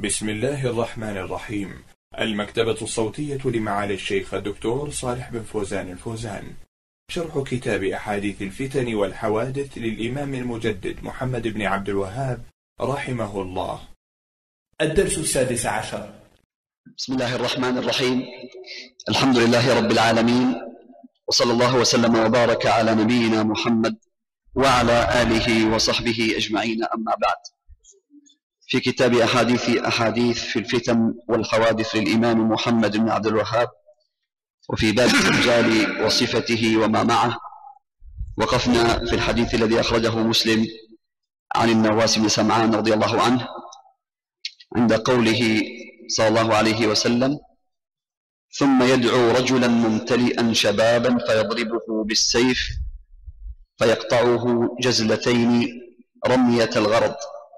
بسم الله الرحمن الرحيم. المكتبة الصوتية لمعالي الشيخ الدكتور صالح بن فوزان الفوزان. شرح كتاب أحاديث الفتن والحوادث للإمام المجدد محمد بن عبد الوهاب رحمه الله. الدرس 16. بسم الله الرحمن الرحيم. الحمد لله رب العالمين، وصلى الله وسلم وبارك على نبينا محمد وعلى آله وصحبه أجمعين، أما بعد. في كتاب أحاديث في الفتن والحوادث للإمام محمد بن عبد الوهاب، وفي باب الدجال وصفته وما معه، وقفنا في الحديث الذي أخرجه مسلم عن النواس بن سمعان رضي الله عنه عند قوله صلى الله عليه وسلم: ثم يدعو رجلا ممتلئا شبابا فيضربه بالسيف فيقطعه جزلتين رمية الغرض،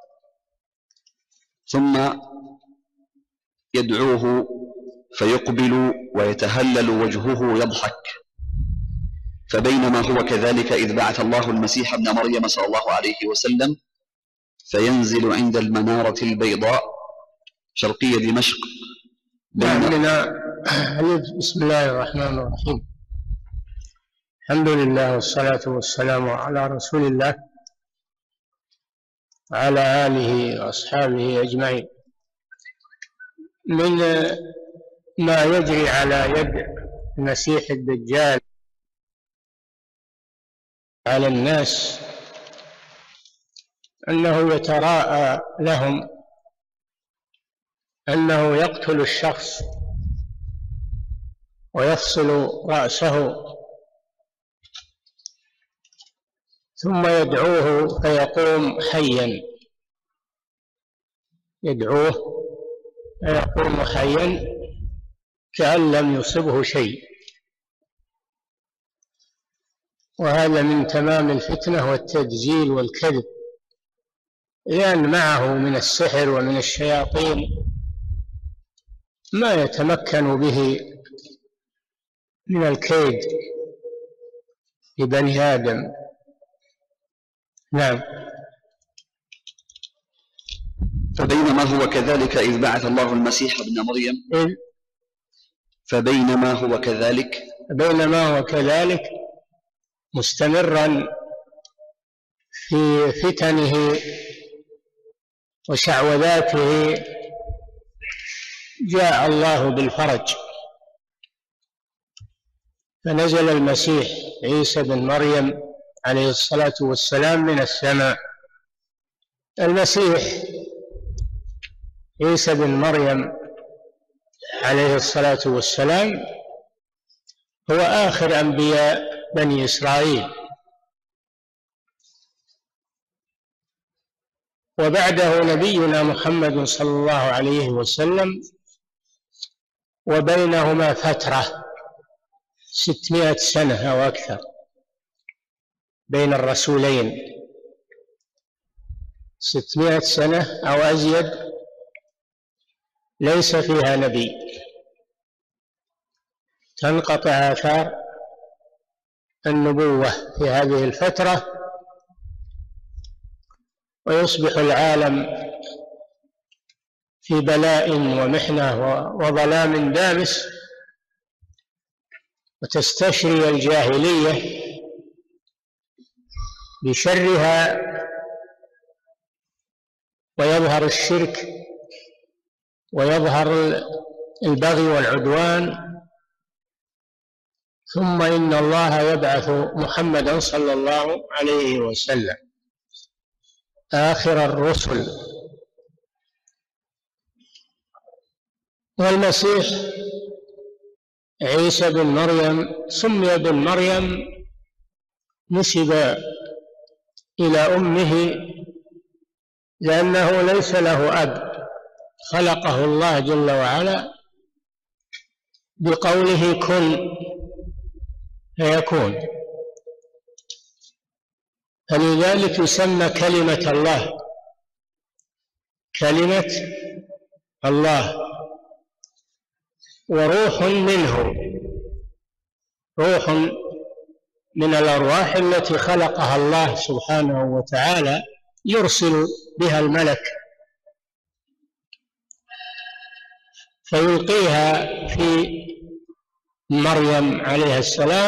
ثم يدعوه فيقبل ويتهلل وجهه يضحك، فبينما هو كذلك إذ بعث الله المسيح ابن مريم صلى الله عليه وسلم فينزل عند المنارة البيضاء شرقية دمشق. بسم الله الرحمن الرحيم. الحمد لله والصلاة والسلام على رسول الله وعلى آله وأصحابه أجمعين. من ما يجري على يد المسيح الدجال على الناس أنه يتراءى لهم أنه يقتل الشخص ويفصل رأسه، ثم يدعوه فيقوم حيا، يدعوه فيقوم حيا كأن لم يصبه شيء. وهذا من تمام الفتنة والتدجيل والكذب، لأن معه من السحر ومن الشياطين ما يتمكن به من الكيد لبني آدم. نعم. فبينما هو كذلك إذ بعث الله المسيح ابن مريم فبينما هو كذلك مستمرا في فتنه وشعوذاته جاء الله بالفرج، فنزل المسيح عيسى بن مريم عليه الصلاة والسلام من السماء. المسيح عيسى بن مريم عليه الصلاة والسلام هو آخر أنبياء بني إسرائيل، وبعده نبينا محمد صلى الله عليه وسلم، وبينهما فترة 600 سنة أو أكثر بين الرسولين، 600 سنة أو أزيد ليس فيها نبي، تنقطع آثار النبوة في هذه الفترة، ويصبح العالم في بلاء ومحنة وظلام دامس، وتستشري الجاهلية بشرها، ويظهر الشرك ويظهر البغي والعدوان، ثم إن الله يبعث محمدا صلى الله عليه وسلم آخر الرسل. والمسيح عيسى بن مريم سمي بن مريم نسب إلى أمه لأنه ليس له أب، خلقه الله جل وعلا بقوله كن فيكون، فلذلك يسمى كلمة الله، كلمة الله، وروح منه، روح من الأرواح التي خلقها الله سبحانه وتعالى يرسل بها الملك فيلقيها في مريم عليه السلام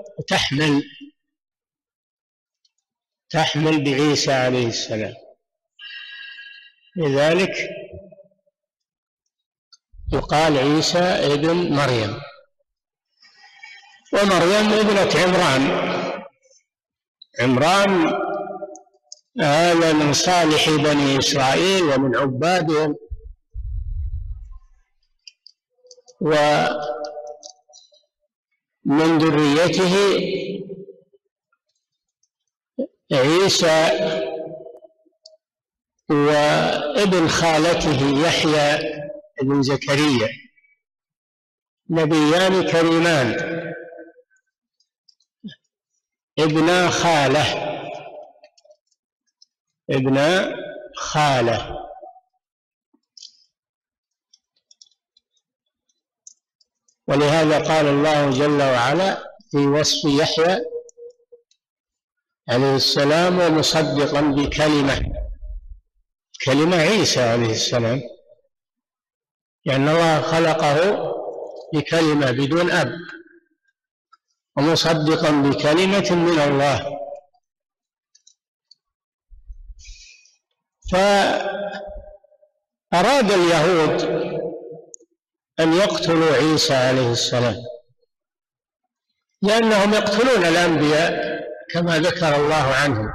تحمل بعيسى عليه السلام. لذلك يقال عيسى ابن مريم. ومريم ابنة عمران هذا من صالح بني إسرائيل ومن عبادهم، ومن ذريته عيسى وابن خالته يحيى بن زكريا، نبيان كريمان ابن خالة. ولهذا قال الله جل وعلا في وصف يحيى عليه السلام: ومصدقا بكلمة عيسى عليه السلام، لأن الله خلقه بكلمة بدون أب، ومصدقا بكلمة من الله. فأراد اليهود أن يقتلوا عيسى عليه السلام، لأنهم يقتلون الأنبياء كما ذكر الله عنهم،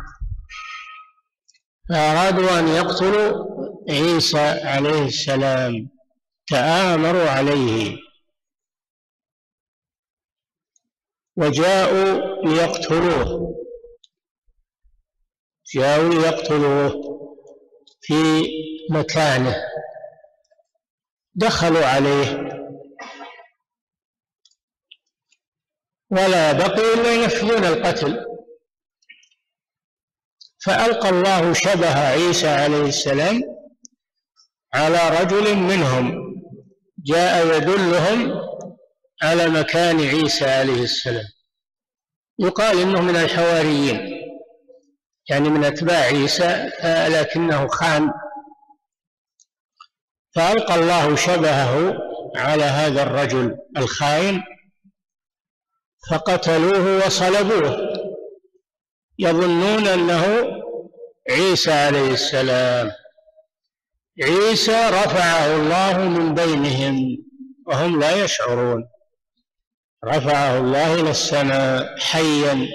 فأرادوا أن يقتلوا عيسى عليه السلام، تآمروا عليه وجاءوا ليقتلوه في مكانه. دخلوا عليه ولا بقوا إلا ينفذون القتل، فألقى الله شبه عيسى عليه السلام على رجل منهم جاء يدلهم على مكان عيسى عليه السلام، يقال إنه من الحواريين، يعني من أتباع عيسى، لكنه خان. فألقى الله شبهه على هذا الرجل الخائن فقتلوه وصلبوه، يظنون أنه عيسى عليه السلام. عيسى رفعه الله من بينهم وهم لا يشعرون، رفعه الله إلى السماء حيا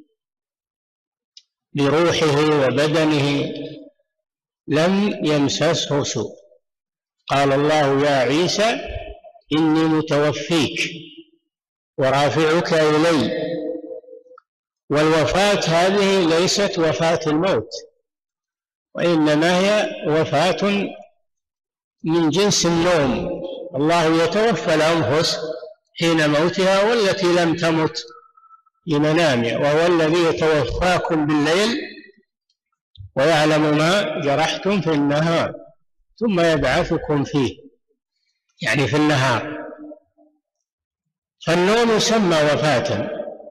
بروحه وبدنه، لم يمسسه سوء. قال الله: يا عيسى إني متوفيك ورافعك إلي. والوفاة هذه ليست وفاة الموت، وإنما هي وفاة من جنس النوم. الله يتوفى الأنفس حين موتها والتي لم تمت لمنامها، وهو الذي يتوفاكم بالليل ويعلم ما جرحتم في النهار ثم يبعثكم فيه، يعني في النهار. فالنوم يسمى وفاة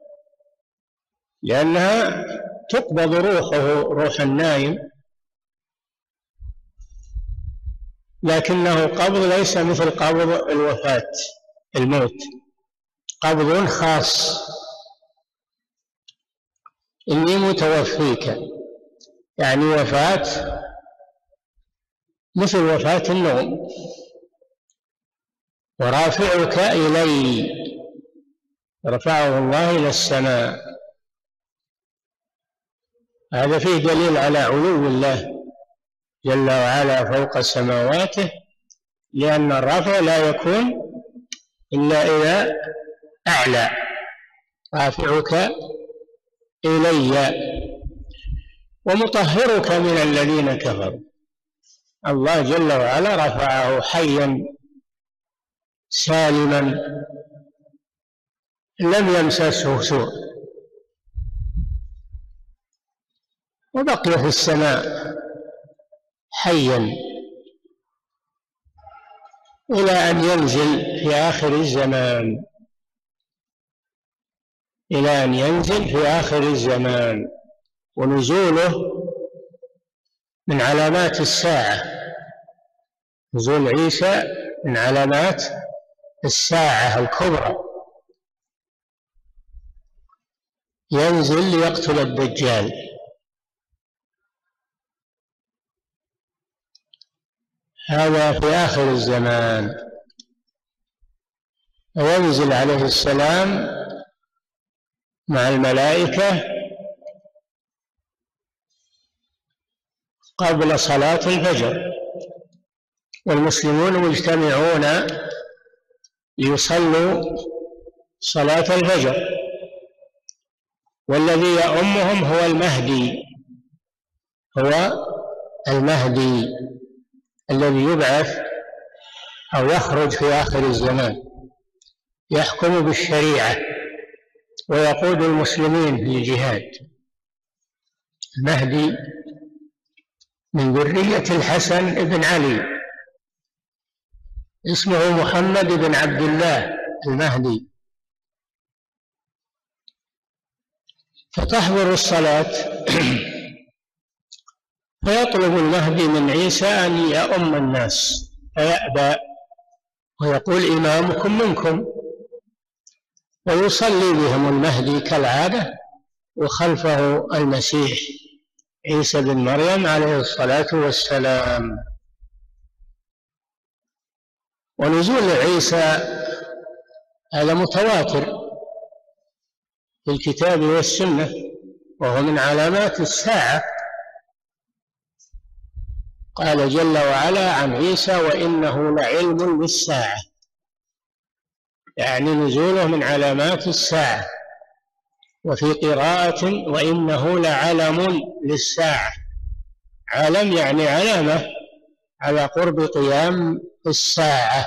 لأنها تقبض روح النائم، لكنه قبض ليس مثل قبض الوفاة الموت، قبض خاص. إني متوفيك يعني وفاة مثل وفاة النوم. ورافعك إلي، رفعه الله إلى السماء. هذا فيه دليل على علو الله جل وعلا فوق سماواته، لأن الرفع لا يكون إلا إذا أعلى. رافعك إلي ومطهرك من الذين كفروا. الله جل وعلا رفعه حيا سالما لم يمسسه سوء، وبقي في السماء حيا إلى أن ينزل في آخر الزمان، إلى أن ينزل في آخر الزمان. ونزوله من علامات الساعة، نزول عيسى من علامات الساعة الكبرى، ينزل ليقتل الدجال. هذا في آخر الزمان، وينزل عليه السلام مع الملائكة قبل صلاة الفجر، والمسلمون مجتمعون ليصلوا صلاة الفجر، والذي يؤمهم هو المهدي الذي يبعث أو يخرج في آخر الزمان، يحكم بالشريعة ويقود المسلمين في الجهاد. المهدي من ذرية الحسن بن علي، اسمه محمد بن عبد الله المهدي. فتحضر الصلاة فيطلب المهدي من عيسى أن يؤم الناس، فيأبى ويقول إمامكم منكم، ويصلي بهم المهدي كالعادة، وخلفه المسيح عيسى بن مريم عليه الصلاة والسلام. ونزول عيسى هذا متواتر في الكتاب والسنة، وهو من علامات الساعة. قال جل وعلا عن عيسى: وإنه لعلم للساعة، يعني نزوله من علامات الساعة. وفي قراءة: وإنه لعلم للساعة. علم يعني علامة على قرب قيام الساعة.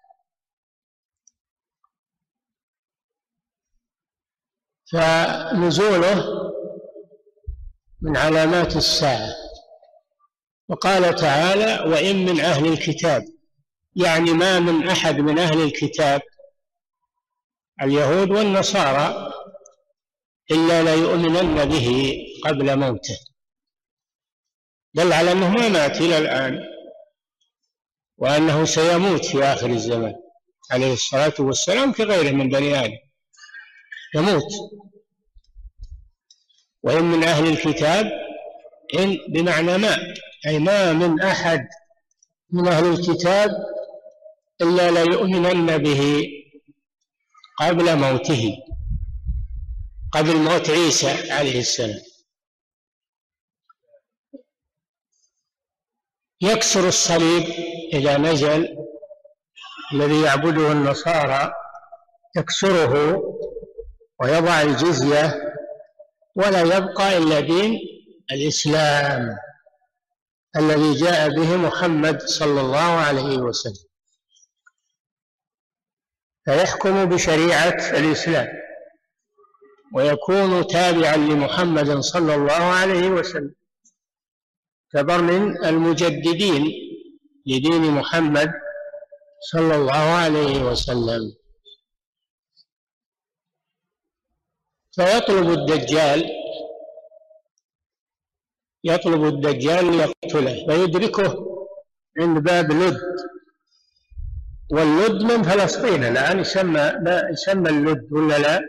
فنزوله من علامات الساعة. وقال تعالى: وإن من أهل الكتاب، يعني ما من أحد من أهل الكتاب اليهود والنصارى إلا ليؤمنن به قبل موته، دل على أنه ما مات إلى الآن، وأنه سيموت في آخر الزمان عليه الصلاة والسلام كغيره من بني آدم، يموت. وإن من أهل الكتاب، إن بمعنى ما، أي ما من أحد من أهل الكتاب إلا ليؤمنن به قبل موته، قبل موت عيسى عليه السلام. يكسر الصليب إذا نزل، الذي يعبده النصارى يكسره ويضع الجزية، ولا يبقى إلا دين الإسلام الذي جاء به محمد صلى الله عليه وسلم، فيحكم بشريعة الإسلام ويكون تابعا لمحمد صلى الله عليه وسلم، كبر من المجددين لدين محمد صلى الله عليه وسلم. فيطلب الدجال ليقتله، فيدركه عند باب لد، واللد من فلسطين الآن يسمى اللد ولا لا؟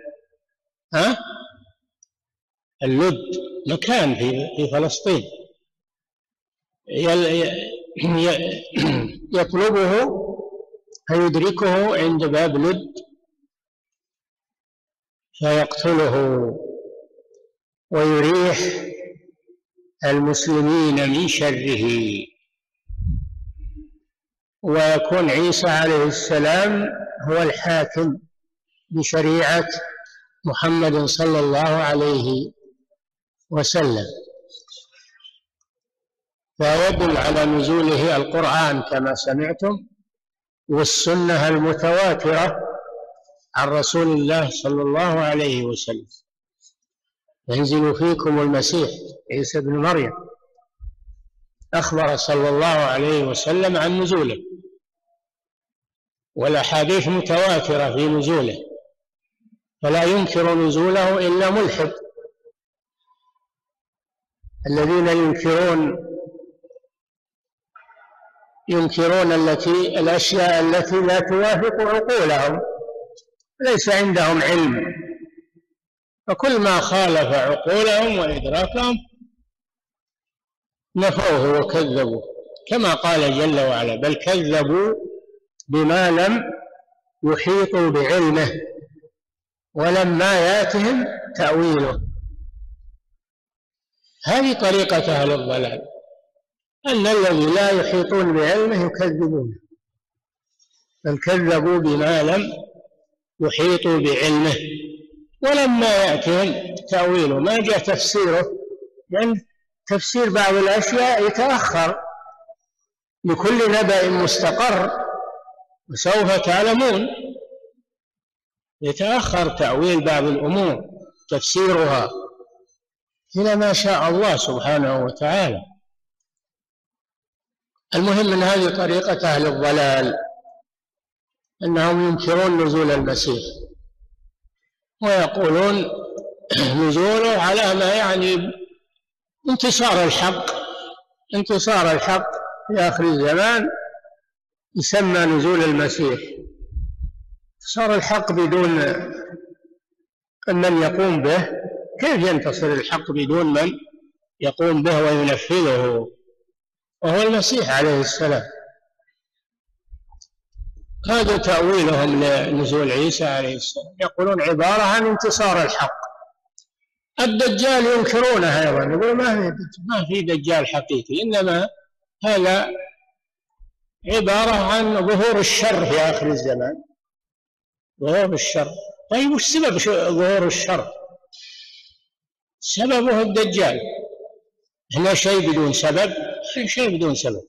اللد مكان في فلسطين، يطلبه فيدركه عند باب لد فيقتله ويريح المسلمين من شره. ويكون عيسى عليه السلام هو الحاكم بشريعة محمد صلى الله عليه وسلم. فيدل على نزوله القرآن كما سمعتم، والسنة المتواترة عن رسول الله صلى الله عليه وسلم. ينزل فيكم المسيح عيسى بن مريم، أخبر صلى الله عليه وسلم عن نزوله، والأحاديث متواترة في نزوله، فلا ينكر نزوله إلا ملحد. الذين ينكرون ينكرون الأشياء التي لا توافق عقولهم، ليس عندهم علم، فكل ما خالف عقولهم وإدراكهم نفوه وكذبوا، كما قال جل وعلا: بل كذبوا بما لم يحيطوا بعلمه ولما ياتهم تأويله. هذه طريقة أهل الضلال، أن الذي لا يحيطون بعلمه يكذبونه. بل كذبوا بما لم يحيطوا بعلمه ولما يأتهم تأويله، ما جاء تفسيره، لأن تفسير بعض الأشياء يتأخر، لكل نبأ مستقر وسوف تعلمون. يتأخر تأويل بعض الأمور تفسيرها إلى ما شاء الله سبحانه وتعالى. المهم أن هذه طريقة أهل الضلال، أنهم ينكرون نزول المسيح ويقولون نزوله على ما يعني انتصار الحق في آخر الزمان يسمى نزول المسيح. انتصار الحق بدون من يقوم به، كيف ينتصر الحق بدون من يقوم به وينفذه، وهو المسيح عليه السلام. هذا تأويلهم لنزول عيسى عليه السلام، يقولون عبارة عن انتصار الحق. الدجال ينكرونه أيضا، يقول ما في دجال حقيقي، إنما هذا عبارة عن ظهور الشر في آخر الزمان، ظهور الشر. طيب وش سبب ظهور الشر؟ سببه الدجال. هنا شيء بدون سبب، شيء بدون سبب.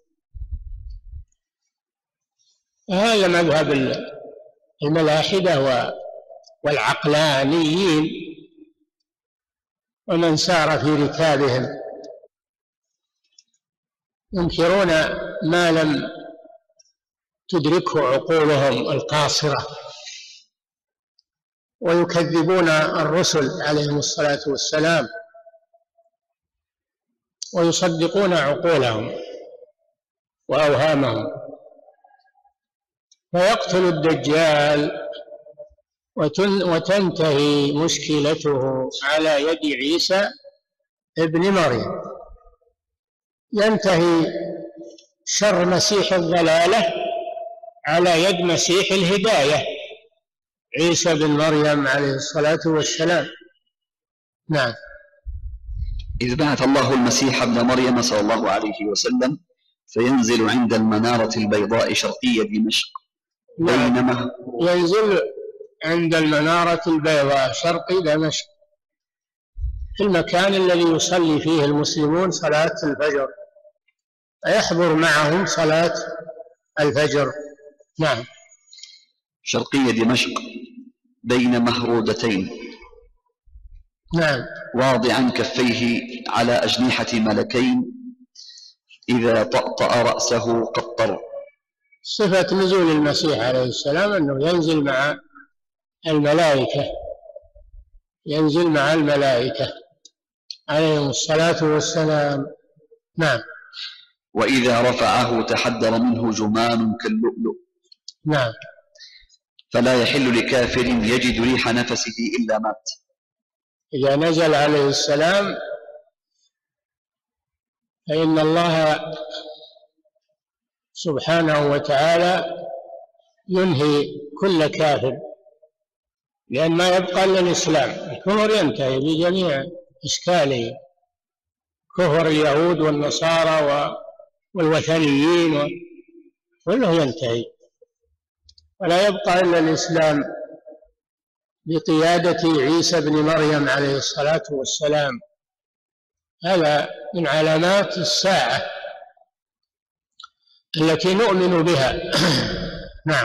هذا مذهب الملاحدة والعقلانيين ومن سار في ركابهم، ينكرون ما لم تدركه عقولهم القاصرة، ويكذبون الرسل عليهم الصلاة والسلام، ويصدقون عقولهم وأوهامهم. فيقتل الدجال وتنتهي مشكلته على يد عيسى ابن مريم، ينتهي شر مسيح الضلالة على يد مسيح الهداية عيسى بن مريم عليه الصلاة والسلام. نعم. إذ بعث الله المسيح ابن مريم صلى الله عليه وسلم فينزل عند المنارة البيضاء شرقية دمشق، بينما ينزل عند المنارة البيضاء شرقي دمشق، في المكان الذي يصلي فيه المسلمون صلاة الفجر، يحضر معهم صلاة الفجر. نعم. شرقية دمشق بين مهرودتين. نعم. واضعا كفيه على أجنحة ملكين، إذا طأطأ رأسه قطر. صفة نزول المسيح عليه السلام أنه ينزل مع الملائكة، ينزل مع الملائكة عليهم الصلاة والسلام. نعم. وإذا رفعه تحدر منه جمان كاللؤلؤ. نعم. فلا يحل لكافر يجد ريح نفسه إلا مات. إذا نزل عليه السلام فإن الله سبحانه وتعالى ينهي كل كافر، لأن ما يبقى إلا الإسلام. الكفر ينتهي بجميع إشكاله، كفر اليهود والنصارى والوثنيين كله ينتهي، ولا يبقى إلا الإسلام بقيادة عيسى بن مريم عليه الصلاة والسلام. هذا من علامات الساعة التي نؤمن بها. نعم.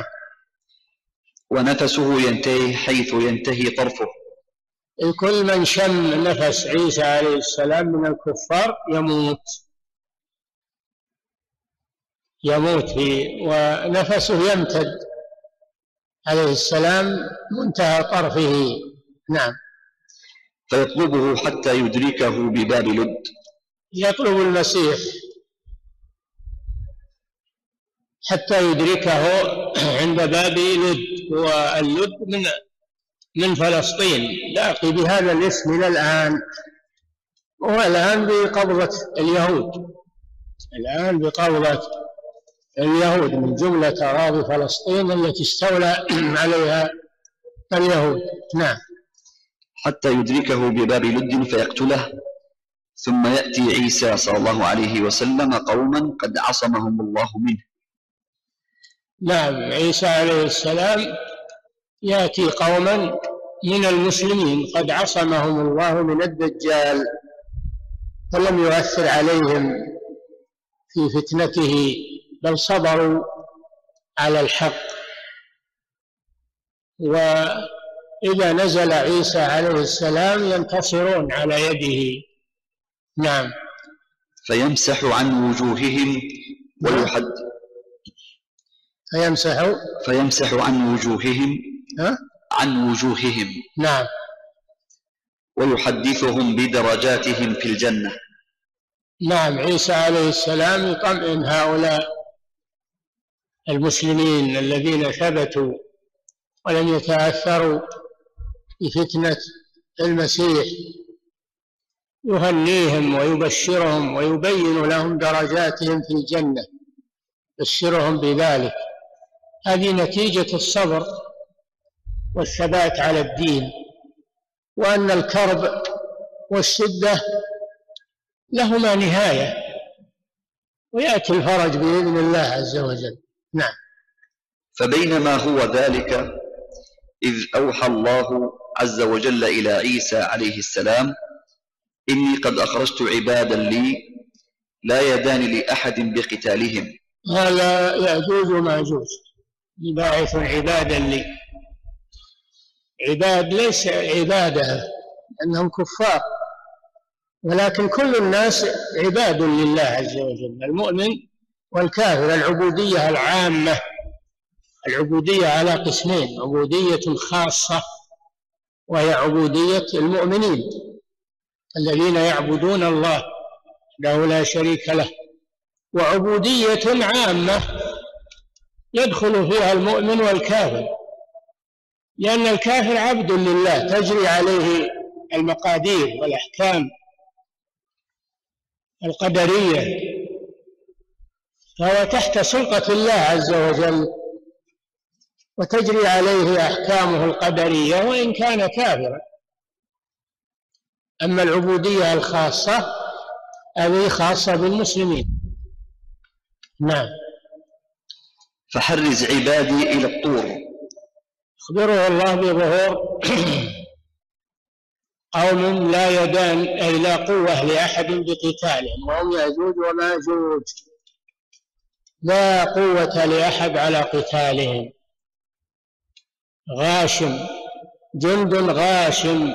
ونفسه ينتهي حيث ينتهي طرفه. كل من شم نفس عيسى عليه السلام من الكفار يموت ونفسه يمتد عليه السلام منتهى طرفه. نعم. فيطلبه حتى يدركه بباب لد. يطلب المسيح حتى يدركه عند باب لد، واللد من فلسطين، لاقي بهذا الاسم إلى الآن، والآن بقبضة اليهود، الآن بقبضة اليهود من جملة أراضي فلسطين التي استولى عليها اليهود. نعم. حتى يدركه بباب لد فيقتله، ثم يأتي عيسى صلى الله عليه وسلم قوما قد عصمهم الله منه. نعم، عيسى عليه السلام يأتي قوما من المسلمين قد عصمهم الله من الدجال، ولم يؤثر عليهم في فتنته، بل صبروا على الحق. وإذا نزل عيسى عليه السلام ينتصرون على يده. نعم. فيمسح عن وجوههم ويحد فيمسح عن وجوههم عن وجوههم. نعم. ويحدثهم بدرجاتهم في الجنة. نعم، عيسى عليه السلام يطمئن هؤلاء المسلمين الذين ثبتوا ولم يتأثروا بفتنة المسيح، يهنيهم ويبشرهم ويبين لهم درجاتهم في الجنة، يبشرهم بذلك. هذه نتيجة الصبر والثبات على الدين، وأن الكرب والشدة لهما نهاية، ويأتي الفرج بإذن الله عز وجل. نعم. فبينما هو ذلك إذ أوحى الله عز وجل إلى عيسى عليه السلام: إني قد أخرجت عبادا لي لا يدان لأحد بقتالهم. هذا يأجوج وماجوج، باعث عبادا لي. عباد ليس عبادة أنهم كفار، ولكن كل الناس عباد لله عز وجل، المؤمن والكافر. العبودية العامة، العبودية على قسمين: عبودية خاصة وهي عبودية المؤمنين الذين يعبدون الله له لا شريك له، وعبودية عامة يدخل فيها المؤمن والكافر، لأن الكافر عبد لله تجري عليه المقادير والأحكام القدرية، فهو تحت سلطة الله عز وجل وتجري عليه أحكامه القدرية وإن كان كافرا. أما العبودية الخاصة هذه خاصة بالمسلمين. نعم. فحرز عبادي إلى الطور. أخبره الله بظهور قوم لا يدان أي لا قوة لأحد بقتالهم، وهم يأجوج وماجوج، لا قوة لأحد على قتالهم. غاشم، جند غاشم.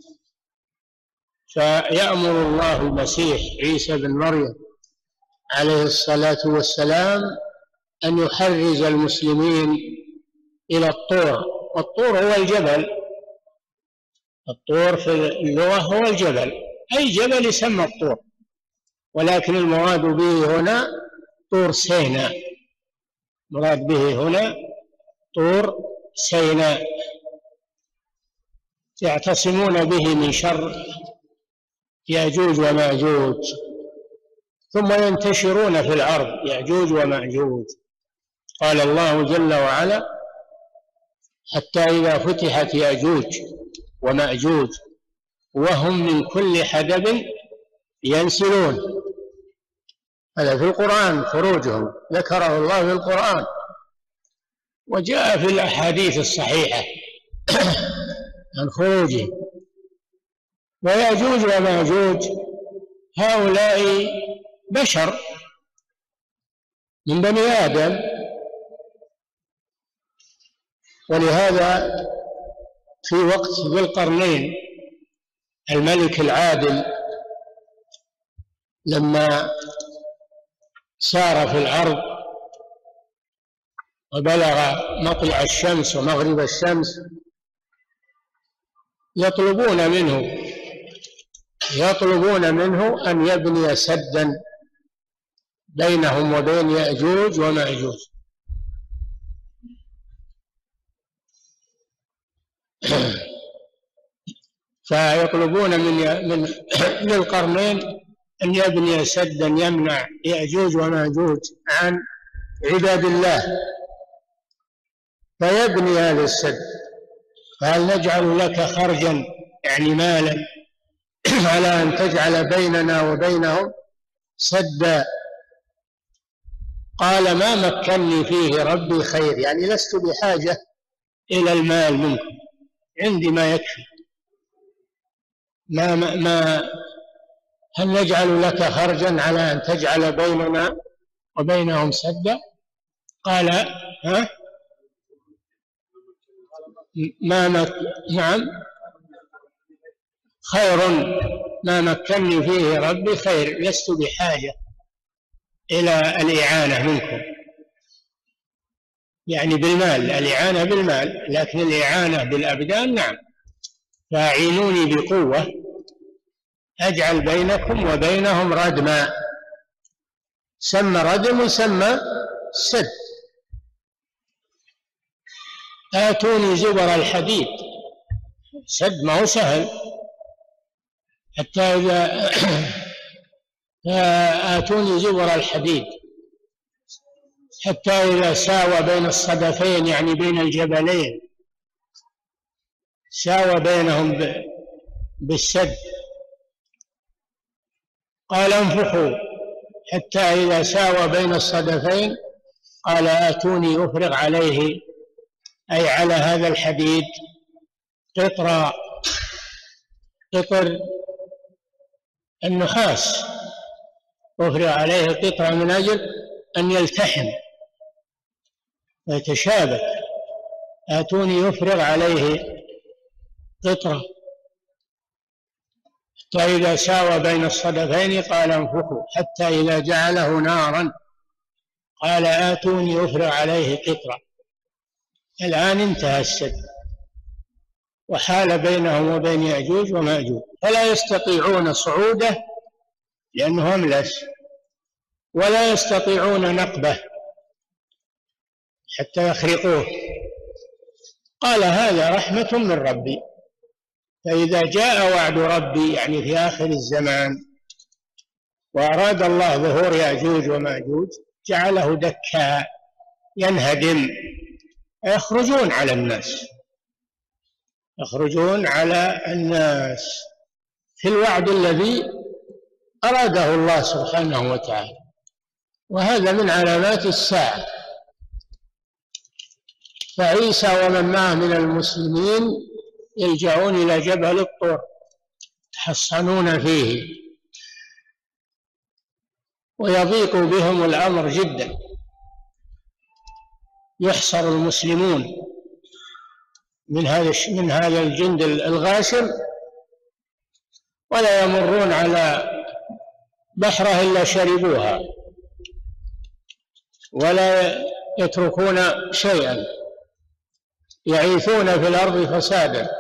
فيأمر الله المسيح عيسى بن مريم عليه الصلاة والسلام أن يحرز المسلمين إلى الطور. والطور هو الجبل، الطور في اللغة هو الجبل، أي جبل يسمى الطور، ولكن المراد به هنا طور سيناء، مراد به هنا طور سيناء، يعتصمون به من شر يأجوج ومأجوج، ثم ينتشرون في الأرض يأجوج ومأجوج. قال الله جل وعلا: حتى إذا فتحت يأجوج ومأجوج وهم من كل حدب ينسلون. هذا في القرآن، خروجهم ذكره الله في القرآن، وجاء في الأحاديث الصحيحة عن خروجه. ويأجوج ومأجوج هؤلاء بشر من بني آدم، ولهذا في وقت ذي القرنين الملك العادل لما سار في الأرض وبلغ مطلع الشمس ومغرب الشمس يطلبون منه أن يبني سدا بينهم وبين يأجوج ومأجوج، فيطلبون من القرنين أن يبني سدا يمنع يأجوج وماجوج عن عباد الله، فيبني هذا السد. فهل نجعل لك خرجا يعني مالا على أن تجعل بيننا وبينهم سدا؟ قال ما مكنني فيه ربي خير، يعني لست بحاجة إلى المال منكم، عندي ما يكفي. هل نجعل لك خرجا على أن تجعل بيننا وبينهم سدا؟ قال نعم خير، ما مكنني فيه ربي خير، لست بحاجة إلى الإعانة منكم، يعني بالمال، الإعانة بالمال، لكن الإعانة بالأبدان نعم. فاعينوني بقوة أجعل بينكم وبينهم ردما، سمى ردم وسمى سد. آتوني زبر الحديد، سد ما هو سهل، حتى إذا آتوني زبر الحديد حتى إذا ساوى بين الصدفين، يعني بين الجبلين، ساوى بينهم بالسد. قال انفخوا حتى إذا ساوى بين الصدفين، قال آتوني أفرغ عليه، أي على هذا الحديد، قطر النحاس، أفرغ عليه قطرة من أجل أن يلتحم ويتشابك. آتوني أفرغ عليه قطرة حتى إذا ساوى بين الصدفين، قال انفخوا حتى إذا جعله نارا، قال آتوني أفرغ عليه قطرة. الآن انتهى السد وحال بينهم وبين يأجوج ومأجوج، فلا يستطيعون صعوده لأنه أملس، ولا يستطيعون نقبه حتى يخرقوه. قال هذا رحمة من ربي، فإذا جاء وعد ربي يعني في آخر الزمان وأراد الله ظهور يأجوج ومأجوج، جعله دكا ينهدم، يخرجون على الناس، يخرجون على الناس في الوعد الذي أراده الله سبحانه وتعالى. وهذا من علامات الساعة. فعيسى ومن معه من المسلمين يلجؤون إلى جبل الطور يتحصنون فيه، ويضيق بهم الأمر جدا، يحصر المسلمون من هذا الجند الغاشم، ولا يمرون على بحرة إلا شربوها، ولا يتركون شيئا، يعيثون في الأرض فسادا.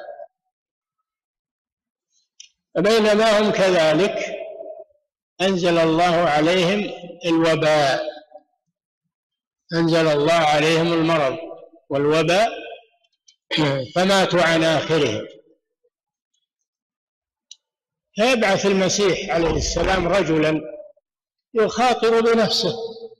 بينما هم كذلك أنزل الله عليهم الوباء، أنزل الله عليهم المرض والوباء، فماتوا عن آخرهم. فيبعث المسيح عليه السلام رجلا يخاطر بنفسه،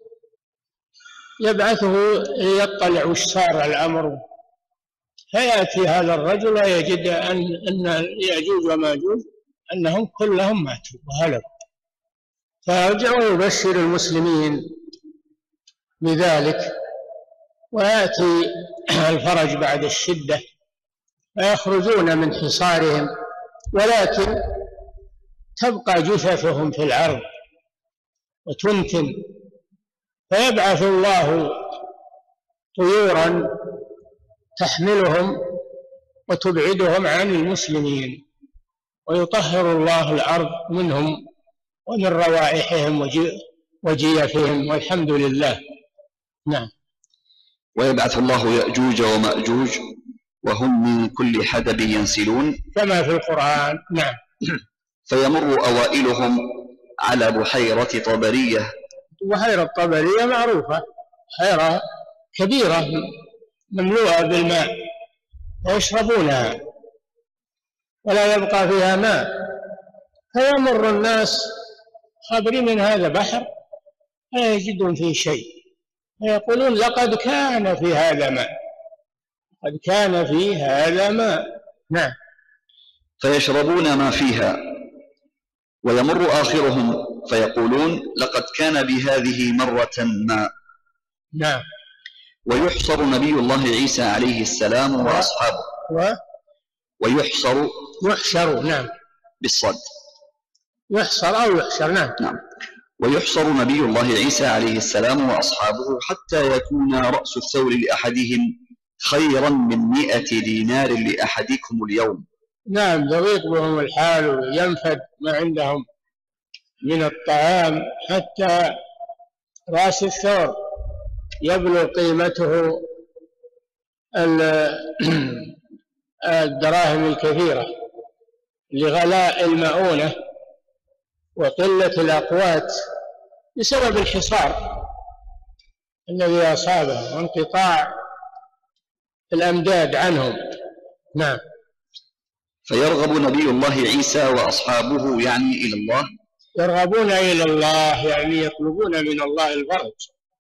يبعثه ليطلع وش صار الأمر، فيأتي هذا الرجل ويجد أن يأجوج وماجوج أنهم كلهم ماتوا وهلكوا، فيرجع ويبشر المسلمين بذلك، ويأتي الفرج بعد الشدة، فيخرجون من حصارهم، ولكن تبقى جثثهم في الأرض وتنتن. فيبعث الله طيورا تحملهم وتبعدهم عن المسلمين، ويطهر الله الأرض منهم ومن روائحهم وجيفهم، والحمد لله. نعم. ويبعث الله يأجوج ومأجوج وهم من كل حدب ينسلون، كما في القرآن. نعم. فيمر أوائلهم على بحيرة طبرية. بحيرة طبرية معروفة، بحيرة كبيرة مملوءة بالماء، ويشربونها ولا يبقى فيها ماء، فيمر الناس خابرين من هذا بحر لا يجدون فيه شيء، فيقولون لقد كان في هذا ماء، قد كان في هذا ماء. نعم. فيشربون ما فيها، ويمر آخرهم فيقولون لقد كان بهذه مرة ماء. نعم. ويحصر نبي الله عيسى عليه السلام وأصحابه ويحصر نعم بالصد، يحصر أو يحشر. نعم. ويحصر نبي الله عيسى عليه السلام وأصحابه حتى يكون رأس الثور لأحدهم خيرا من 100 دينار لأحدكم اليوم. نعم، يضيق بهم الحال وينفد ما عندهم من الطعام، حتى رأس الثور يبلغ قيمته الدراهم الكثيرة لغلاء المؤونة وقلة الأقوات بسبب الحصار الذي أصابه وانقطاع الأمداد عنهم. نعم. فيرغب نبي الله عيسى وأصحابه يعني إلى الله، يرغبون إلى الله يعني يطلبون من الله الفرج،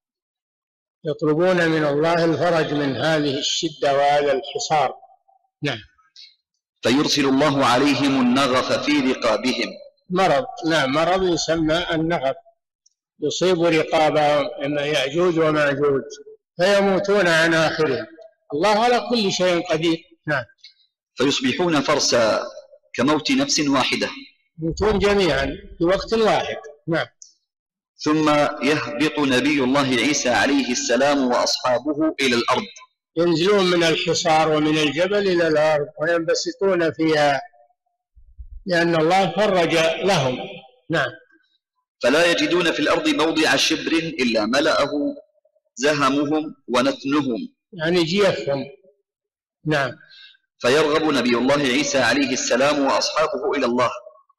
يطلبون من الله الفرج من هذه الشدة وهذا الحصار. نعم. فيرسل الله عليهم النغف في رقابهم، مرض. نعم، مرض يسمى النغف يصيب رقابهم إما يأجوج وماجوج فيموتون عن آخرهم. الله على كل شيء قدير. نعم. فيصبحون فرسا كموت نفس واحدة، يموتون جميعا في وقت واحد. نعم. ثم يهبط نبي الله عيسى عليه السلام وأصحابه إلى الأرض، ينزلون من الحصار ومن الجبل إلى الأرض وينبسطون فيها لأن الله فرج لهم. نعم. فلا يجدون في الأرض موضع شبر إلا ملأه زهمهم ونتنهم، يعني جيفهم. نعم. فيرغب نبي الله عيسى عليه السلام وأصحابه إلى الله،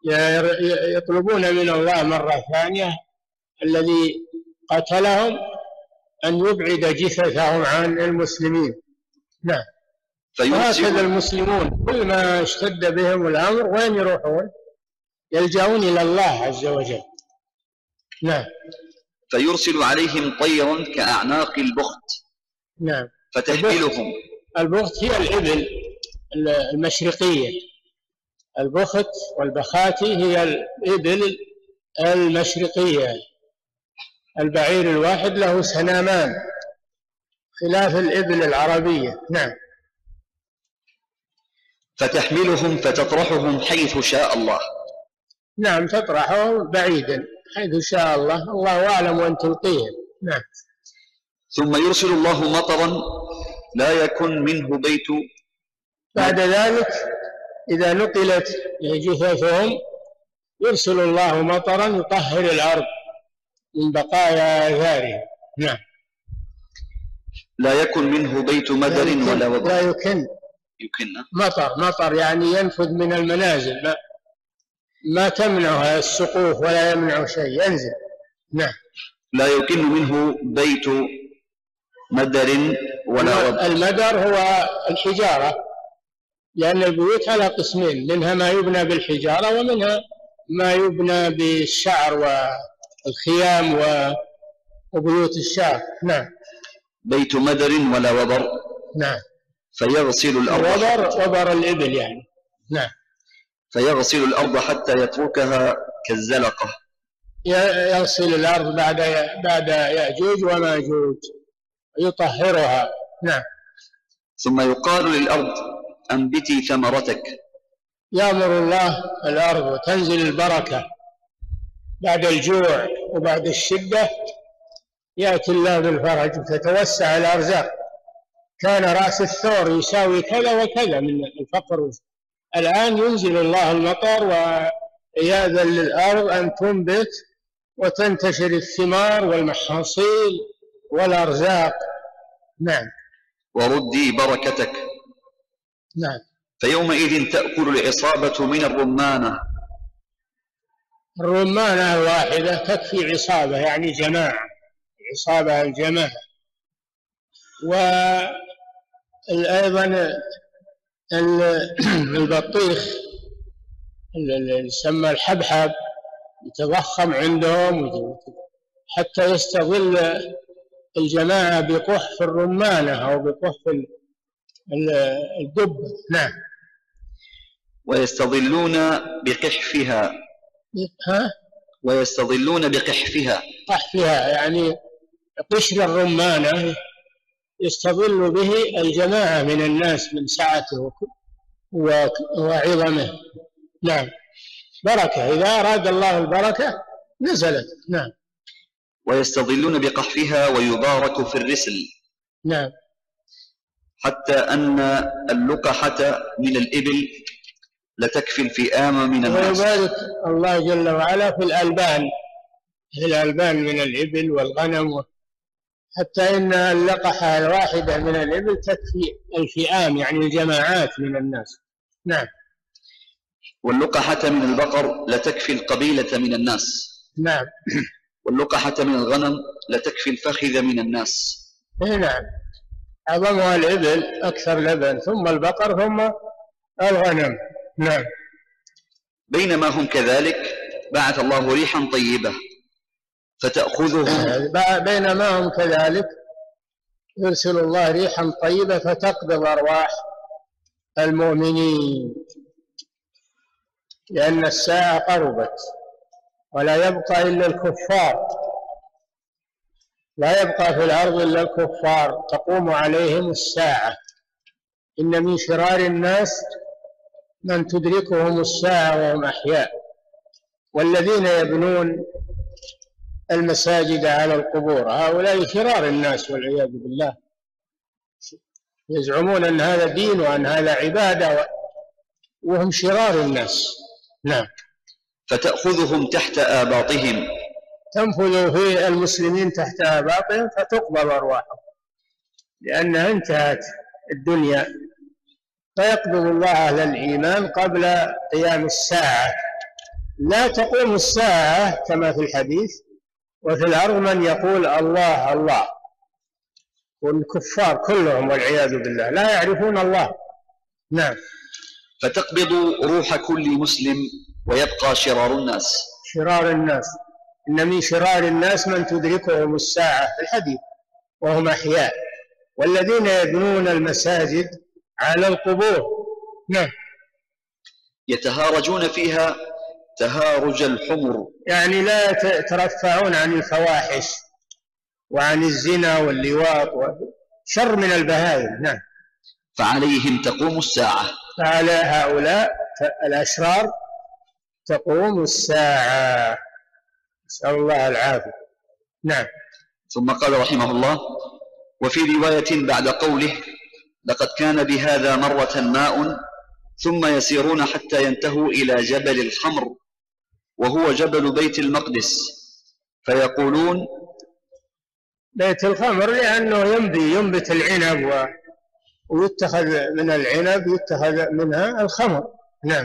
يطلبون من الله مرة ثانية الذي قتلهم أن يبعد جثثهم عن المسلمين. نعم. وهكذا المسلمون كل ما اشتد بهم الأمر وين يروحون؟ يلجأون إلى الله عز وجل. نعم. فيرسل عليهم طيرا كأعناق البخت. نعم. فتحملهم. البخت هي الإبل المشرقية، البخت والبخاتي هي الإبل المشرقية، البعير الواحد له سنامان خلاف الإبل العربية. نعم. فتحملهم فتطرحهم حيث شاء الله. نعم، تطرحهم بعيدا حيث شاء الله، الله أعلم وأن تلقيهم. نعم. ثم يرسل الله مطرا لا يكن منه بيت. بعد ذلك إذا نقلت جثثهم يرسل الله مطرا يطهر الأرض من بقايا آثارهم. نعم. لا يكن منه بيت مدر ولا وبر. لا يكن مطر يعني ينفذ من المنازل، ما تمنع السقوف ولا يمنع شيء، ينزل. نعم. لا يكن منه بيت مدر ولا وبر. المدر هو الحجارة، لأن البيوت على قسمين، منها ما يبنى بالحجارة ومنها ما يبنى بالشعر والخيام وبيوت الشعر. نعم. بيت مدر ولا وبر. نعم. فيغسل الأرض. وبر الإبل يعني. نعم. فيغسل الأرض حتى يتركها كالزلقة. يغسل الأرض بعد يأجوج وماجوج يطهرها. نعم. ثم يقال للأرض أنبتي ثمرتك. يأمر الله الأرض وتنزل البركة بعد الجوع وبعد الشدة، يأتي الله بالفرج وتتوسع الأرزاق. كان رأس الثور يساوي كذا وكذا من الفقر، الآن ينزل الله المطر ويأذن للأرض أن تنبت وتنتشر الثمار والمحاصيل والأرزاق. نعم. وردي بركتك. نعم. فيومئذ تأكل العصابة من الرمانة. الرمانة الواحدة تكفي عصابة يعني جماعة، عصابة الجماعة. وأيضا البطيخ اللي يسمى الحبحب يتضخم عندهم حتى يستظل الجماعة بقحف الرمانة أو بقحف الدب. نعم. ويستظلون بقحفها. ويستظلون بقحفها. قحفها يعني قشر الرمانة يستظل به الجماعة من الناس من سعته وعظمه. نعم. بركة، إذا أراد الله البركة نزلت. نعم. ويستظلون بقحفها ويبارك في الرسل. نعم. حتى أن اللقحة من الإبل لتكفي الفئام من الناس. ويبارك الله جل وعلا في الألبان من الإبل والغنم، حتى إن اللقحة الواحدة من الإبل تكفي الفئام يعني الجماعات من الناس. نعم. واللقحة من البقر لتكفي القبيلة من الناس. نعم. واللقحة من الغنم لتكفي الفخذ من الناس. نعم. أعظمها الإبل أكثر لبن، ثم البقر، ثم الغنم. نعم. بينما هم كذلك بعث الله ريحا طيبة فتأخذهم. بينما هم كذلك يرسل الله ريحا طيبة فتقبض أرواح المؤمنين، لأن الساعة قربت ولا يبقى إلا الكفار، لا يبقى في الأرض إلا الكفار تقوم عليهم الساعة. إن من شرار الناس من تدركهم الساعة وهم أحياء، والذين يبنون المساجد على القبور هؤلاء شرار الناس والعياذ بالله، يزعمون أن هذا دين وأن هذا عبادة وهم شرار الناس. نعم. فتأخذهم تحت آباطهم. تنفذ في المسلمين تحت آباطهم فتقبض أرواحهم، لأنها انتهت الدنيا، فيقبض الله أهل الإيمان قبل قيام الساعة. لا تقوم الساعة كما في الحديث وفي الأرض من يقول الله الله، والكفار كلهم والعياذ بالله لا يعرفون الله. نعم. فتقبض روح كل مسلم ويبقى شرار الناس. شرار الناس، إن من شرار الناس من تدركهم الساعة في الحديث وهم أحياء، والذين يبنون المساجد على القبور. نعم. يتهارجون فيها تهارج الحمر، يعني لا يترفعون عن الفواحش وعن الزنا واللواط وشر من البهائم. نعم. فعليهم تقوم الساعة. فعلى هؤلاء الأشرار تقوم الساعة، نسأل الله العافية. نعم. ثم قال رحمه الله: وفي رواية بعد قوله: لقد كان بهذا مرة ماء ثم يسيرون حتى ينتهوا إلى جبل الخمر وهو جبل بيت المقدس، فيقولون: بيت الخمر لأنه ينبت العنب ويتخذ من العنب يتخذ منها الخمر. نعم.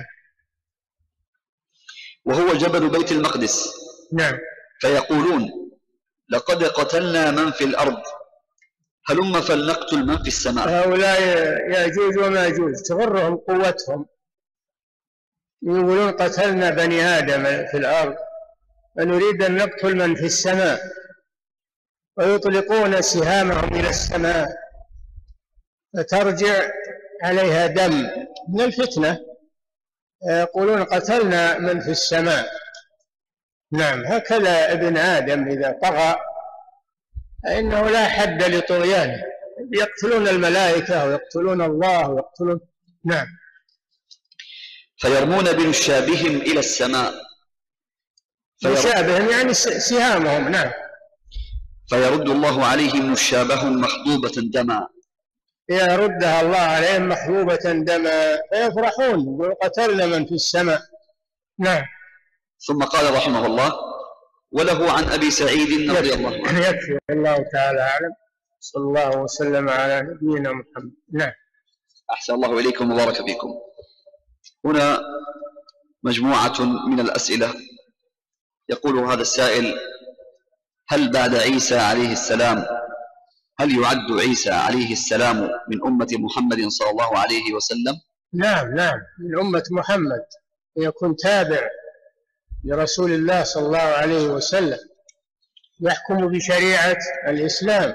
وهو جبل بيت المقدس. نعم. فيقولون: لقد قتلنا من في الأرض، هلم فلنقتل من في السماء. هؤلاء يأجوج وماجوج تغرهم قوتهم، يقولون قتلنا بني آدم في الأرض ونريد أن نقتل من في السماء، ويطلقون سهامهم إلى السماء فترجع عليها دم من الفتنة، يقولون قتلنا من في السماء. نعم. هكذا ابن آدم إذا طغى فإنه لا حد لطغيانه، يقتلون الملائكة ويقتلون الله ويقتلون. نعم. فيرمون بنشابهم إلى السماء. نشابهم يعني سهامهم. نعم. فيرد الله عليهم نشابهم مخضوبة دما. يردها الله عليهم مخضوبة دما فيفرحون قتلنا من في السماء. نعم. ثم قال رحمه الله: وله عن أبي سعيد رضي الله عنه. يكفي. الله تعالى أعلم. صلى الله وسلم على نبينا محمد. نعم. أحسن الله إليكم وبارك فيكم. هنا مجموعة من الأسئلة. يقول هذا السائل: هل بعد عيسى عليه السلام هل يعد عيسى عليه السلام من أمة محمد صلى الله عليه وسلم؟ نعم نعم، من أمة محمد، يكون تابع لرسول الله صلى الله عليه وسلم، يحكم بشريعة الإسلام،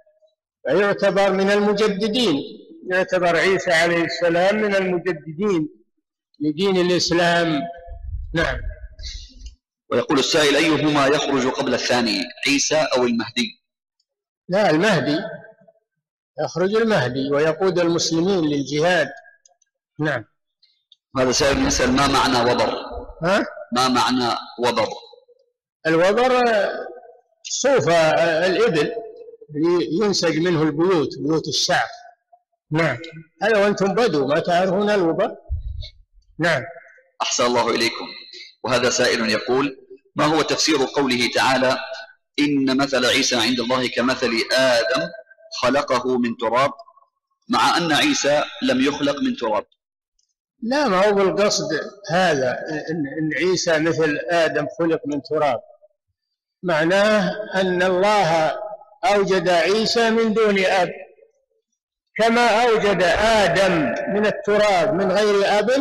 فيعتبر من المجددين، يعتبر عيسى عليه السلام من المجددين لدين الإسلام. نعم. ويقول السائل: أيهما يخرج قبل الثاني، عيسى أو المهدي؟ لا، المهدي، يخرج المهدي ويقود المسلمين للجهاد. نعم. هذا سائل يسأل: ما معنى وبر؟ ما معنى وبر؟ الوبر صوف الإبل ينسج منه البيوت، بيوت الشعب. نعم. هذا وأنتم بدو ما تعرفون الوبر. نعم. أحسن الله إليكم. وهذا سائل يقول: ما هو تفسير قوله تعالى: إن مثل عيسى عند الله كمثل آدم خلقه من تراب، مع أن عيسى لم يخلق من تراب؟ لا، ما هو بالقصد هذا إن عيسى مثل آدم خلق من تراب، معناه أن الله أوجد عيسى من دون أب، كما أوجد آدم من التراب من غير أب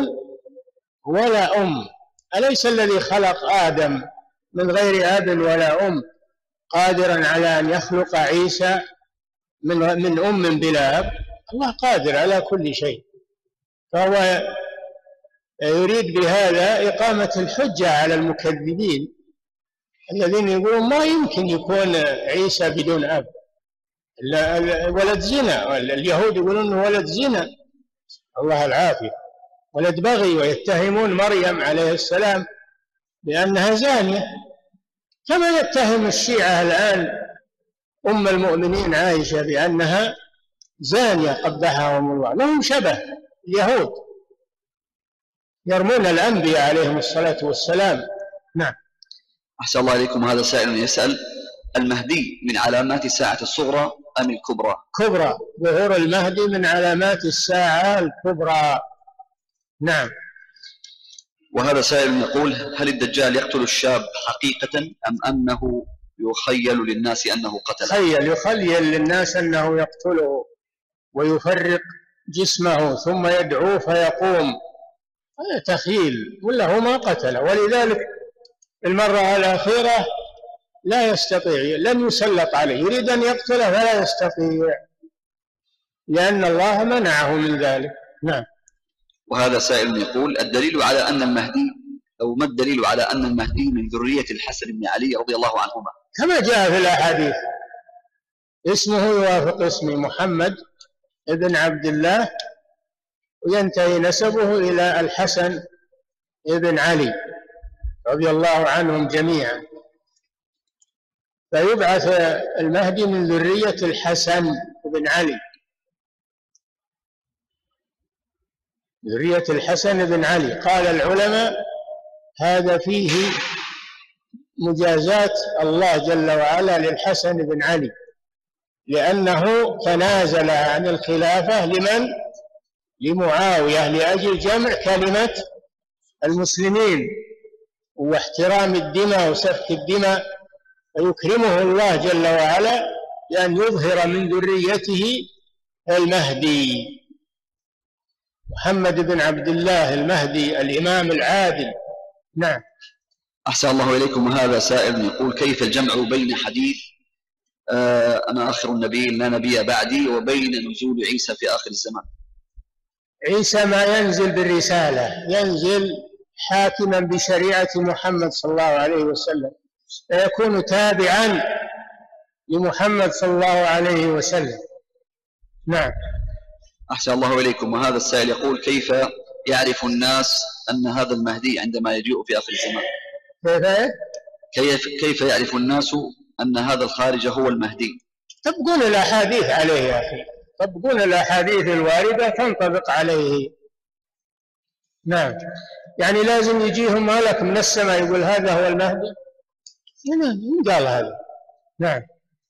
ولا أم. أليس الذي خلق آدم من غير أب ولا أم قادرا على أن يخلق عيسى من أم بلا أب؟ الله قادر على كل شيء. فهو يريد بهذا إقامة الحجة على المكذبين الذين يقولون ما يمكن يكون عيسى بدون أب، ولد زنا، اليهود يقولون ولد زنا، الله العافية، ولد بغي، ويتهمون مريم عليه السلام بأنها زانية، كما يتهم الشيعة الآن أم المؤمنين عائشة بأنها زانية قبحهم الله. لهم شبه اليهود، يرمون الأنبياء عليهم الصلاة والسلام. نعم. أحسن الله إليكم. هذا سائل يسأل: المهدي من علامات الساعة الصغرى أم الكبرى؟ كبرى، ظهور المهدي من علامات الساعة الكبرى. نعم. وهذا سائل يقول: هل الدجال يقتل الشاب حقيقة أم أنه يخيل للناس أنه قتله؟ يخيل للناس أنه يقتله ويفرق جسمه ثم يدعوه فيقوم، هذا تخيل، ولا هو ما قتله. ولذلك المرة الأخيرة لا يستطيع، لن يسلط عليه، يريد أن يقتله فلا يستطيع، لأن الله منعه من ذلك. نعم. وهذا سائل يقول: الدليل على أن المهدي، أو ما الدليل على أن المهدي من ذرية الحسن بن علي رضي الله عنهما؟ كما جاء في الأحاديث، اسمه يوافق اسم محمد ابن عبد الله، وينتهي نسبه إلى الحسن ابن علي رضي الله عنهم جميعا، فيبعث المهدي من ذرية الحسن بن علي، ذرية الحسن بن علي. قال العلماء: هذا فيه مجازات الله جل وعلا للحسن بن علي، لأنه تنازل عن الخلافة لمن؟ لمعاوية، لأجل جمع كلمة المسلمين واحترام الدماء وسفك الدماء، فيكرمه الله جل وعلا بأن يظهر من ذريته المهدي محمد بن عبد الله المهدي الإمام العادل. نعم. أحسن الله إليكم. وهذا سائل يقول: كيف الجمع بين حديث أنا آخر النبي لا نبي بعدي وبين نزول عيسى في آخر الزمان؟ عيسى ما ينزل بالرسالة، ينزل حاكما بشريعة محمد صلى الله عليه وسلم، فيكون تابعا لمحمد صلى الله عليه وسلم. نعم. أحسن الله إليكم. وهذا السائل يقول: كيف يعرف الناس أن هذا المهدي عندما يجيء في آخر الزمان؟ كيف يعرف الناس أن هذا الخارج هو المهدي؟ تبقون الأحاديث عليه يا أخي، تبقون الأحاديث الواردة تنطبق عليه. نعم. يعني لازم يجيهم ملك من السماء يقول هذا هو المهدي؟ من قال هذا؟ نعم.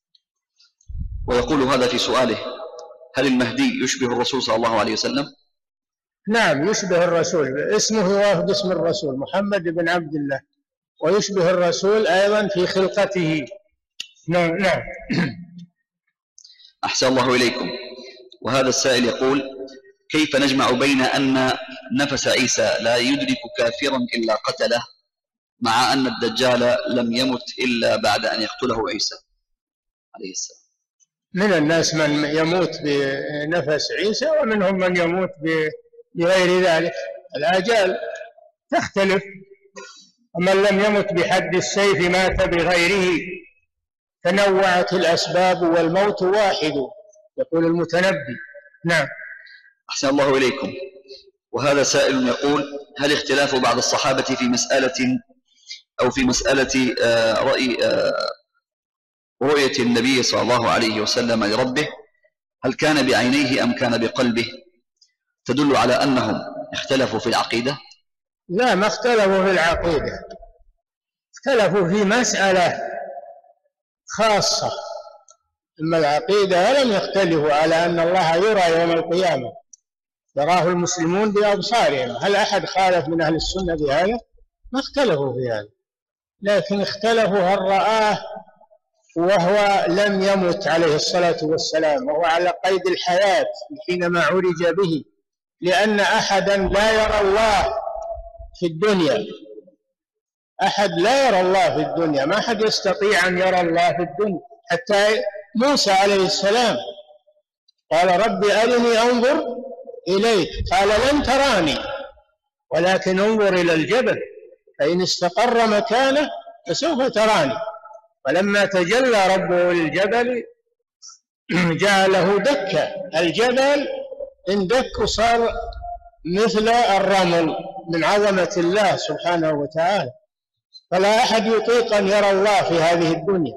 ويقول هذا في سؤاله: هل المهدي يشبه الرسول صلى الله عليه وسلم؟ نعم، يشبه الرسول، اسمه يوافق اسم الرسول محمد بن عبد الله، ويشبه الرسول أيضا في خلقته. نعم. أحسن الله إليكم. وهذا السائل يقول: كيف نجمع بين أن نفس عيسى لا يدرك كافرا إلا قتله، مع أن الدجال لم يمت إلا بعد أن يقتله عيسى عليه السلام؟ من الناس من يموت بنفس عيسى، ومنهم من يموت بغير ذلك. الآجال تختلف، ومن لم يمت بحد السيف مات بغيره، تنوعت الأسباب والموت واحد، يقول المتنبي. نعم. أحسن الله إليكم. وهذا سائل يقول: هل اختلاف بعض الصحابة في مسألة أو في مسألة رؤية النبي صلى الله عليه وسلم لربه، هل كان بعينيه أم كان بقلبه، تدل على أنهم اختلفوا في العقيدة؟ لا، ما اختلفوا في العقيدة، اختلفوا في مسألة خاصة. أما العقيدة لم يختلفوا على أن الله يرى يوم القيامة، يراه المسلمون بأبصارهم. هل أحد خالف من أهل السنة بهذا؟ ما اختلفوا في هذا، لكن اختلفوا هل رآه وهو لم يمت عليه الصلاة والسلام، وهو على قيد الحياة حينما عرج به، لأن أحدا لا يرى الله في الدنيا، أحد لا يرى الله في الدنيا، ما أحد يستطيع أن يرى الله في الدنيا. حتى موسى عليه السلام قال: ربي أرني أنظر إليك، قال: لن تراني ولكن انظر إلى الجبل فإن استقر مكانه فسوف تراني. ولما تجلى ربه للجبل جعله دكا، الجبل اندك وصار مثل الرمل من عظمة الله سبحانه وتعالى. فلا أحد يطيق أن يرى الله في هذه الدنيا،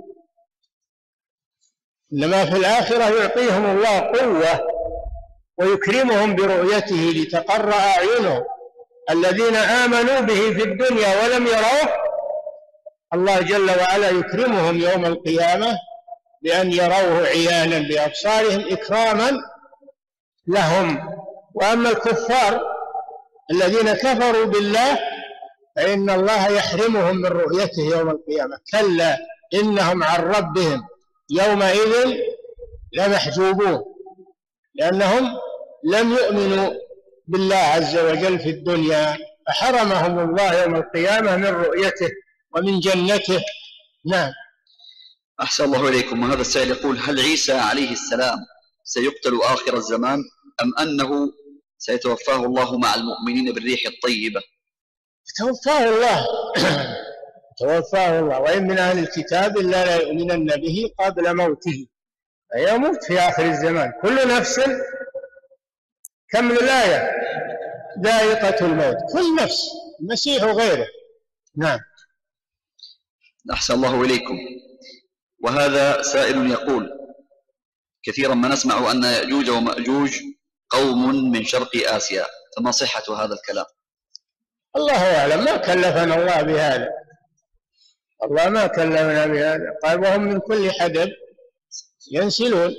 إنما في الآخرة يعطيهم الله قوة ويكرمهم برؤيته لتقر أعينهم. الذين آمنوا به في الدنيا ولم يروه، الله جل وعلا يكرمهم يوم القيامة بأن يروه عيانا بأبصارهم إكراما لهم. وأما الكفار الذين كفروا بالله فإن الله يحرمهم من رؤيته يوم القيامة. كلا إنهم عن ربهم يومئذ لمحجوبون، لأنهم لم يؤمنوا بالله عز وجل في الدنيا، فحرمهم الله يوم القيامة من رؤيته ومن جنته. نعم. أحسن الله إليكم. وهذا السائل يقول: هل عيسى عليه السلام سيقتل آخر الزمان، أم أنه سيتوفاه الله مع المؤمنين بالريح الطيبة؟ توفاه الله توفاه الله. وإن من أهل الكتاب إلا لا يؤمنن به قبل موته، فيموت في آخر الزمان. كل نفس، كم الآية، ذائقة الموت، كل نفس، المسيح وغيره. نعم. أحسن الله إليكم. وهذا سائل يقول: كثيرا ما نسمع أن يأجوج ومأجوج قوم من شرق آسيا، فما صحة هذا الكلام؟ الله أعلم، ما كلفنا الله بهذا، الله ما كلفنا بهذا. قال: وهم من كل حدب ينسلون،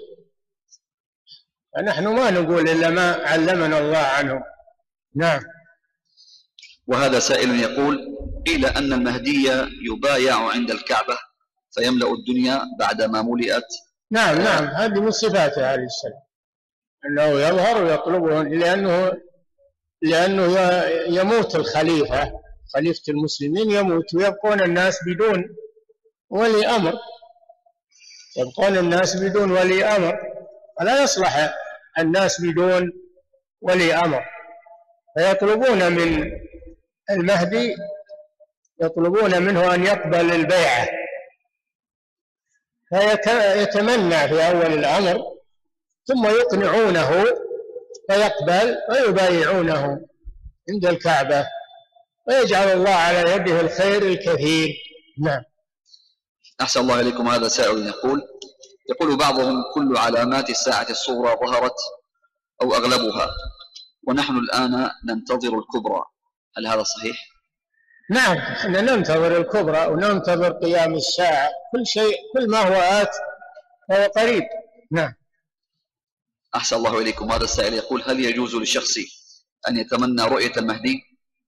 فنحن ما نقول إلا ما علمنا الله عنهم. نعم. وهذا سائل يقول: قيل أن المهدي يبايع عند الكعبة فيملأ الدنيا بعدما ملئت. نعم نعم، هذه من صفاته عليه السلام، أنه يظهر ويطلبه، لأنه يموت الخليفة، خليفة المسلمين يموت، ويبقون الناس بدون ولي أمر، يبقون الناس بدون ولي أمر، ولا يصلح الناس بدون ولي أمر. فيطلبون من المهدي، يطلبون منه أن يقبل البيعة، فيتمنى في أول الأمر ثم يقنعونه فيقبل ويبايعونه عند الكعبة، ويجعل الله على يده الخير الكثير. نعم. أحسن الله إليكم. هذا سائل يقول بعضهم: كل علامات الساعة الصغرى ظهرت أو أغلبها، ونحن الآن ننتظر الكبرى، هل هذا صحيح؟ نعم، احنا ننتظر الكبرى وننتظر قيام الساعة، كل شيء، كل ما هو آت فهو قريب. نعم. أحسن الله إليكم. هذا السائل يقول: هل يجوز للشخص أن يتمنى رؤية المهدي؟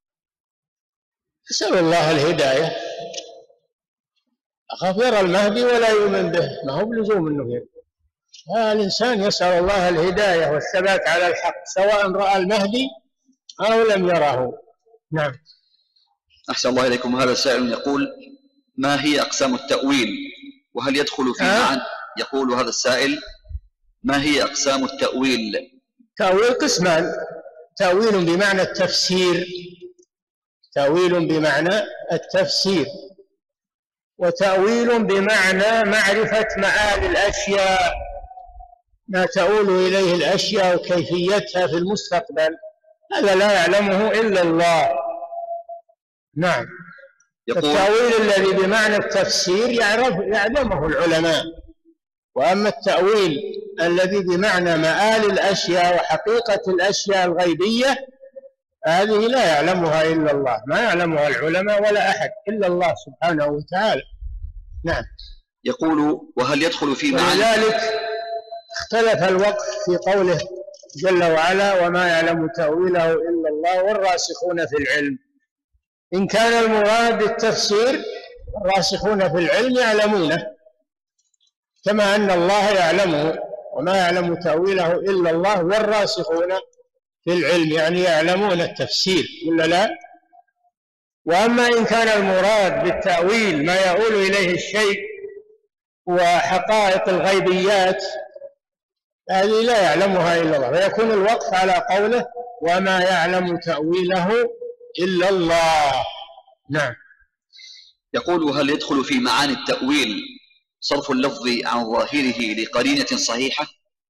أسأل الله الهداية. أخاف يرى المهدي ولا يؤمن به، ما هو بلزوم أنه يرى. الإنسان يسأل الله الهداية والثبات على الحق سواء رأى المهدي أو لم يره. نعم. أحسن الله إليكم. هذا السائل يقول: ما هي أقسام التأويل وهل يدخل في معنى؟ يقول هذا السائل: ما هي أقسام التأويل؟ تأويل قسمان: تأويل بمعنى التفسير، تأويل بمعنى التفسير، وتأويل بمعنى معرفة مآل الأشياء، ما تؤول إليه الأشياء وكيفيتها في المستقبل، هذا لا يعلمه إلا الله. نعم. التأويل الذي بمعنى التفسير يعلمه العلماء، وأما التأويل الذي بمعنى مآل الأشياء وحقيقة الأشياء الغيبية هذه لا يعلمها إلا الله، ما يعلمها العلماء ولا أحد إلا الله سبحانه وتعالى. نعم. يقول: وهل يدخل في معنى؟ ولذلك اختلف الوقف في قوله جل وعلا: وما يعلم تأويله إلا الله والراسخون في العلم. إن كان المراد بالتفسير الراسخون في العلم يعلمونه كما أن الله يعلمه، وما يعلم تأويله إلا الله والراسخون في العلم، يعني يعلمون التفسير ولا لا؟ وأما إن كان المراد بالتأويل ما يؤول إليه الشيء وحقائق الغيبيات هذه لا يعلمها إلا الله، فيكون الوقف على قوله: وما يعلم تأويله إلا الله. نعم. يقول: هل يدخل في معاني التأويل صرف اللفظ عن ظاهره لقرينة صحيحة؟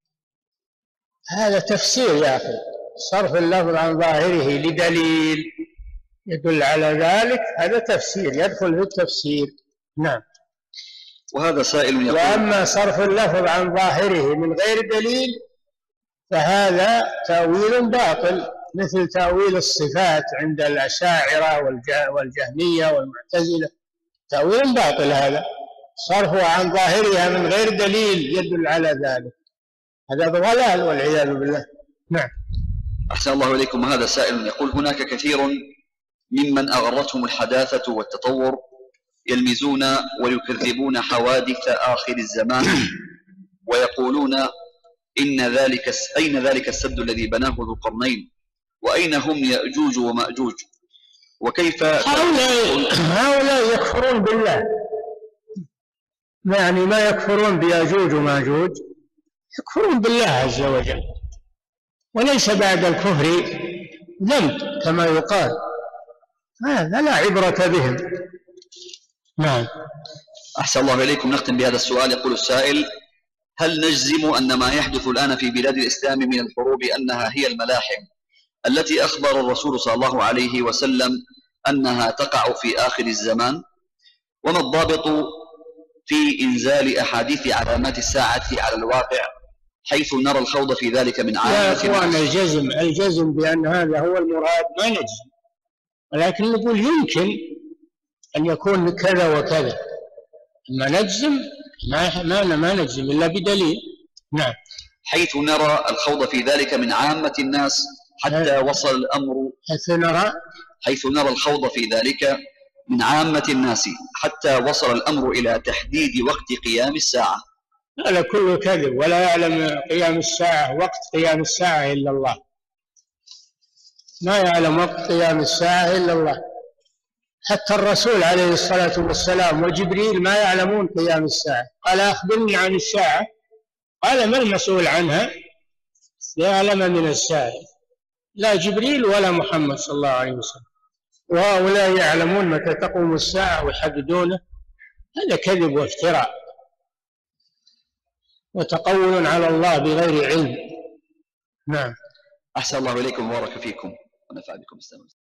هذا تفسير يا أخي، صرف اللفظ عن ظاهره لدليل يدل على ذلك، هذا تفسير يدخل في التفسير. نعم. وهذا سائل يقول: وأما صرف اللفظ عن ظاهره من غير دليل فهذا تأويل باطل، مثل تأويل الصفات عند الأشاعرة والجهمية والمعتزلة، تأويل باطل هذا، صرفه عن ظاهرها من غير دليل يدل على ذلك، هذا ضلال والعياذ بالله. نعم. أحسن الله إليكم. هذا سائل يقول: هناك كثير ممن أغرتهم الحداثة والتطور يلمزون ويكذبون حوادث آخر الزمان ويقولون أين ذلك السد الذي بناه ذو القرنين، وأين هم يأجوج ومأجوج، وكيف هؤلاء يكفرون بالله، يعني ما يكفرون بيأجوج ومأجوج، يكفرون بالله عز وجل، وليس بعد الكفر ذنب كما يقال، هذا لا عبرة بهم. نعم. أحسن الله إليكم. نختم بهذا السؤال. يقول السائل: هل نجزم أن ما يحدث الآن في بلاد الإسلام من الحروب أنها هي الملاحم التي أخبر الرسول صلى الله عليه وسلم أنها تقع في آخر الزمان؟ وما الضابط في إنزال أحاديث علامات الساعة على الواقع حيث نرى الخوض في ذلك من عامة؟ يا أخوان، الجزم بأن هذا هو المراد ما نجزم، ولكن نقول يمكن أن يكون كذا وكذا، ما نجزم ما نجزم إلا بدليل. نعم. حيث نرى الخوض في ذلك من عامة الناس حتى وصل الأمر حيث نرى الخوض في ذلك من عامة الناس حتى وصل الأمر إلى تحديد وقت قيام الساعة. هذا كله كذب، ولا يعلم قيام الساعة وقت قيام الساعة إلا الله، ما يعلم وقت قيام الساعة إلا الله، حتى الرسول عليه الصلاة والسلام وجبريل ما يعلمون قيام الساعة. قال: أخبرني عن الساعة، قال: ما المسؤول عنها يعلم من الساعة؟ لا جبريل ولا محمد صلى الله عليه وسلم، وهؤلاء يعلمون متى تقوم الساعة ويحددونه، هذا كذب وافتراء وتقول على الله بغير علم. نعم. أحسن الله إليكم وبارك فيكم ونفع بكم السلام.